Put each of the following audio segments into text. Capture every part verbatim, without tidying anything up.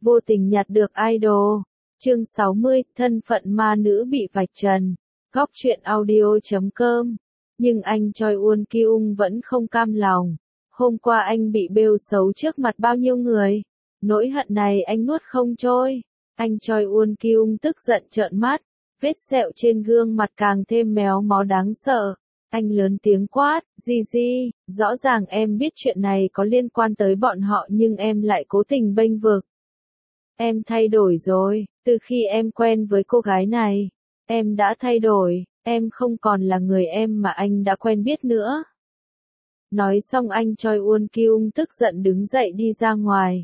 Vô tình nhặt được idol. Chương sáu mươi, thân phận ma nữ bị vạch trần. Góc truyện audio chấm com. Nhưng anh Choi Won Kyung vẫn không cam lòng. Hôm qua anh bị bêu xấu trước mặt bao nhiêu người. Nỗi hận này anh nuốt không trôi. Anh Choi Won Kyung tức giận trợn mắt. Vết sẹo trên gương mặt càng thêm méo mó đáng sợ. Anh lớn tiếng quát, Gigi, rõ ràng em biết chuyện này có liên quan tới bọn họ nhưng em lại cố tình bênh vực. Em thay đổi rồi, từ khi em quen với cô gái này, em đã thay đổi, em không còn là người em mà anh đã quen biết nữa. Nói xong anh Choi Won Kyung tức giận đứng dậy đi ra ngoài.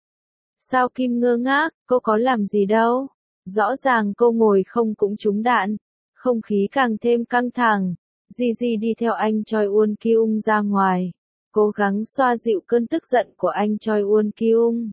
Sao Kim ngơ ngác, cô có làm gì đâu, rõ ràng cô ngồi không cũng trúng đạn, không khí càng thêm căng thẳng. Gigi đi theo anh Choi Won Kyung ra ngoài, cố gắng xoa dịu cơn tức giận của anh Choi Won Kyung.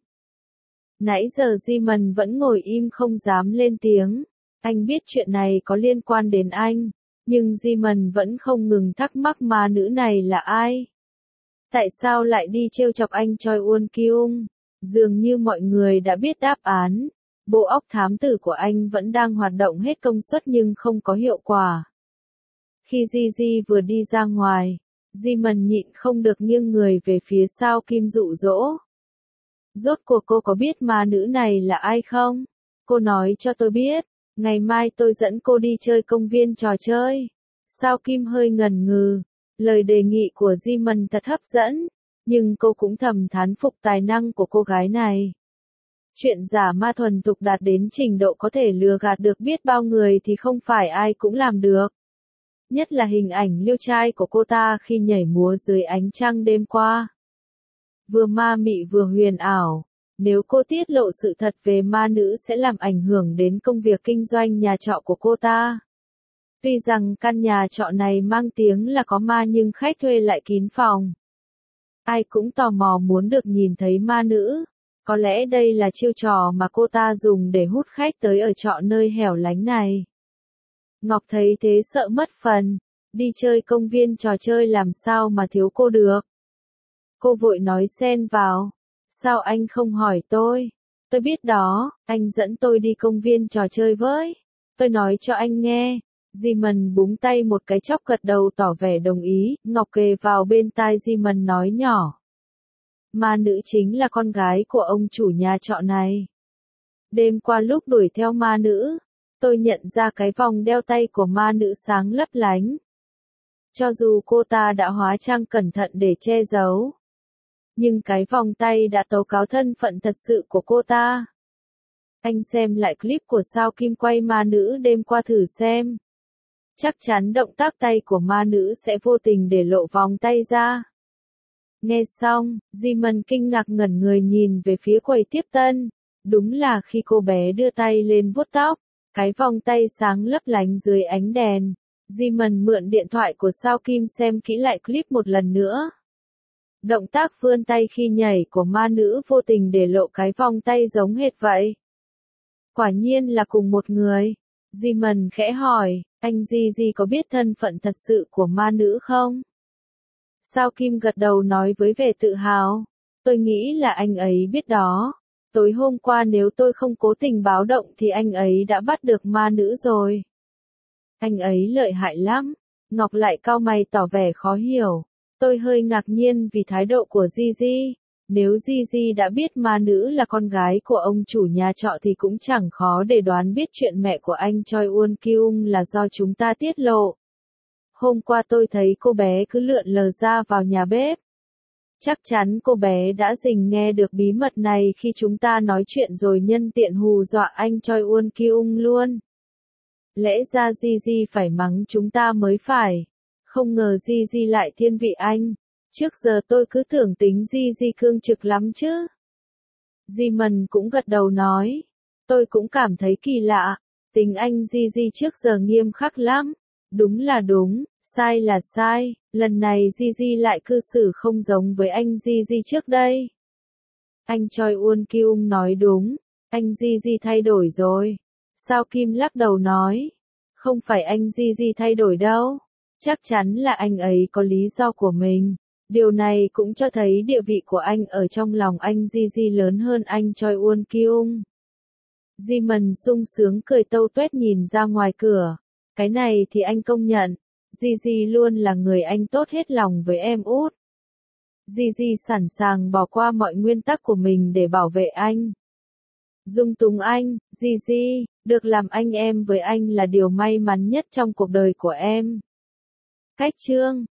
Nãy giờ Jimin vẫn ngồi im không dám lên tiếng, anh biết chuyện này có liên quan đến anh, nhưng Jimin vẫn không ngừng thắc mắc ma nữ này là ai. Tại sao lại đi trêu chọc anh Choi Won Kyung? Dường như mọi người đã biết đáp án, bộ óc thám tử của anh vẫn đang hoạt động hết công suất nhưng không có hiệu quả. Khi Gigi vừa đi ra ngoài, Jimin nhịn không được nghiêng người về phía sau Kim dụ dỗ. Rốt cuộc cô có biết ma nữ này là ai không? Cô nói cho tôi biết, ngày mai tôi dẫn cô đi chơi công viên trò chơi. Sao Kim hơi ngần ngừ, lời đề nghị của Jimin thật hấp dẫn, nhưng cô cũng thầm thán phục tài năng của cô gái này. Chuyện giả ma thuần thục đạt đến trình độ có thể lừa gạt được biết bao người thì không phải ai cũng làm được. Nhất là hình ảnh liêu trai của cô ta khi nhảy múa dưới ánh trăng đêm qua. Vừa ma mị vừa huyền ảo, nếu cô tiết lộ sự thật về ma nữ sẽ làm ảnh hưởng đến công việc kinh doanh nhà trọ của cô ta. Tuy rằng căn nhà trọ này mang tiếng là có ma nhưng khách thuê lại kín phòng. Ai cũng tò mò muốn được nhìn thấy ma nữ, có lẽ đây là chiêu trò mà cô ta dùng để hút khách tới ở trọ nơi hẻo lánh này. Ngọc thấy thế sợ mất phần, đi chơi công viên trò chơi làm sao mà thiếu cô được. Cô vội nói xen vào, sao anh không hỏi tôi? Tôi biết đó, anh dẫn tôi đi công viên trò chơi với. Tôi nói cho anh nghe. Jimin búng tay một cái chốc gật đầu tỏ vẻ đồng ý, Ngọc kề vào bên tai Jimin nói nhỏ. Ma nữ chính là con gái của ông chủ nhà trọ này. Đêm qua lúc đuổi theo ma nữ, tôi nhận ra cái vòng đeo tay của ma nữ sáng lấp lánh. Cho dù cô ta đã hóa trang cẩn thận để che giấu, nhưng cái vòng tay đã tố cáo thân phận thật sự của cô ta. Anh xem lại clip của Sao Kim quay ma nữ đêm qua thử xem. Chắc chắn động tác tay của ma nữ sẽ vô tình để lộ vòng tay ra. Nghe xong, Jimin kinh ngạc ngẩn người nhìn về phía quầy tiếp tân. Đúng là khi cô bé đưa tay lên vuốt tóc, cái vòng tay sáng lấp lánh dưới ánh đèn. Jimin mượn điện thoại của Sao Kim xem kỹ lại clip một lần nữa. Động tác vươn tay khi nhảy của ma nữ vô tình để lộ cái vòng tay giống hệt vậy. Quả nhiên là cùng một người. Jimin khẽ hỏi, anh Gigi có biết thân phận thật sự của ma nữ không? Sao Kim gật đầu nói với vẻ tự hào. Tôi nghĩ là anh ấy biết đó. Tối hôm qua nếu tôi không cố tình báo động thì anh ấy đã bắt được ma nữ rồi. Anh ấy lợi hại lắm. Ngọc lại cau mày tỏ vẻ khó hiểu. Tôi hơi ngạc nhiên vì thái độ của Gigi. Nếu Gigi đã biết ma nữ là con gái của ông chủ nhà trọ thì cũng chẳng khó để đoán biết chuyện mẹ của anh Choi Won Kyung là do chúng ta tiết lộ. Hôm qua tôi thấy cô bé cứ lượn lờ ra vào nhà bếp. Chắc chắn cô bé đã rình nghe được bí mật này khi chúng ta nói chuyện rồi nhân tiện hù dọa anh Choi Won Kyung luôn. Lẽ ra Gigi phải mắng chúng ta mới phải. Không ngờ Gigi lại thiên vị anh. Trước giờ tôi cứ tưởng tính Gigi cương trực lắm chứ. Jimin cũng gật đầu nói. Tôi cũng cảm thấy kỳ lạ. Tính anh Gigi trước giờ nghiêm khắc lắm. Đúng là đúng, sai là sai. Lần này Gigi lại cư xử không giống với anh Gigi trước đây. Anh Choi Won Kyung nói đúng. Anh Gigi thay đổi rồi. Sao Kim lắc đầu nói. Không phải anh Gigi thay đổi đâu. Chắc chắn là anh ấy có lý do của mình. Điều này cũng cho thấy địa vị của anh ở trong lòng anh Gigi lớn hơn anh Choi Won Kyung. Jimin sung sướng cười tâu tuét nhìn ra ngoài cửa. Cái này thì anh công nhận. Gigi luôn là người anh tốt hết lòng với em út. Gigi sẵn sàng bỏ qua mọi nguyên tắc của mình để bảo vệ anh. Dung túng anh, Gigi, được làm anh em với anh là điều may mắn nhất trong cuộc đời của em. Cách chương